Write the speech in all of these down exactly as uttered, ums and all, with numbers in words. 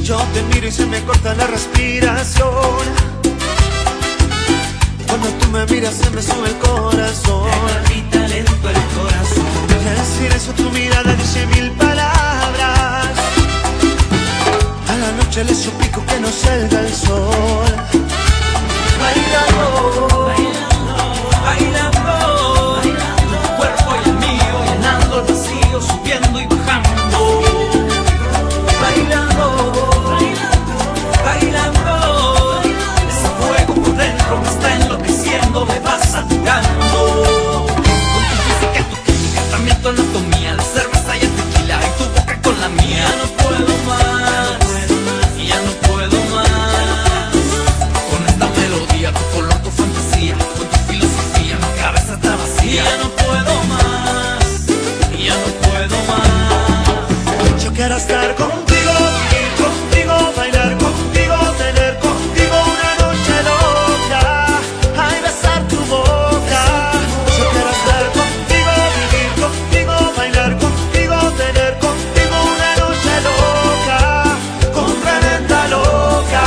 Yo te miro y se me corta la respiración. Cuando tú me miras se me sube el corazón. Me palpita lento el corazón. Decir eso, tu mirada dice mil palabras. A la noche le suplico que no salga el sol. Bailando, bailando, bailando, tu cuerpo y el mío, llenando el vacío, subiendo y bajando. Bailando, bailando, ese fuego por dentro me está enloqueciendo, me va saturando. Con tu física, tu química, también tu anatomía, la cerveza y el tequila y tu boca con la mía. Ya no puedo más, ya no puedo más. Con esta melodía, tu color, tu fantasía, con tu filosofía, mi cabeza está vacía. Ya no puedo más, ya no puedo más. Yo quiero estar contigo, vivir contigo, bailar contigo, tener contigo una noche loca. Ay, besar tu boca. Yo quiero estar contigo, vivir contigo, bailar contigo, tener contigo una noche loca, con reventa loca.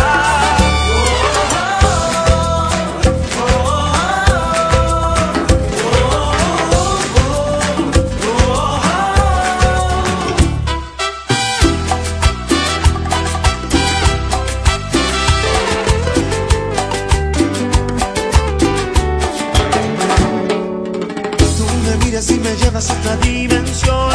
Tú me miras y me llevas a otra dimensión.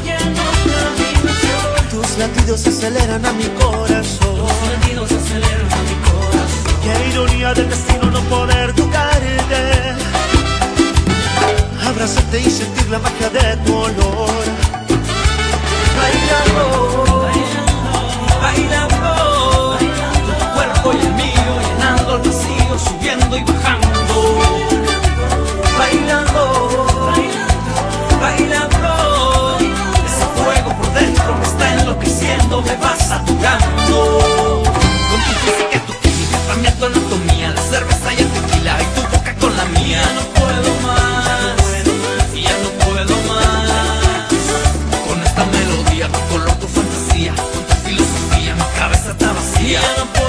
Tus latidos se aceleran a mi corazón. Los latidos aceleran a mi corazón. Qué ironía del destino no poder tocarte, abrazarte y sentir la magia de tu olor. Bailando, bailando, bailando, tu cuerpo y el mío, llenando el vacío, subiendo y bajando. Bailando, bailando, ese fuego por dentro me está enloqueciendo, me va saturando. Con tu física, tu química, también tu anatomía, la cerveza y el tequila y tu boca con la mía. Ya no puedo más, ya no puedo más. Con esta melodía, tu color, tu fantasía, con tu filosofía, mi cabeza está vacía. Ya no puedo